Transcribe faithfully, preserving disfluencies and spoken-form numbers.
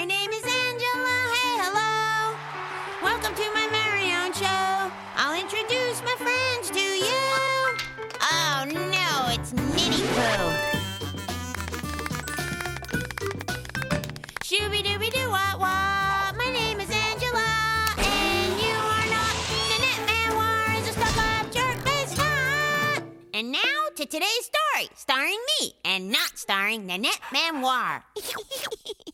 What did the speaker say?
My name is Angela. Hey, hello. Welcome to my very own show. I'll introduce my friends to you. Oh, no, it's Nitty Poo. Shooby-dooby-doo-wah-wah. My name is Angela, and you are not. Nanette Manwar is a stuck-up jerk-faced nut. And now to today's story, starring me, and not starring Nanette Manwar.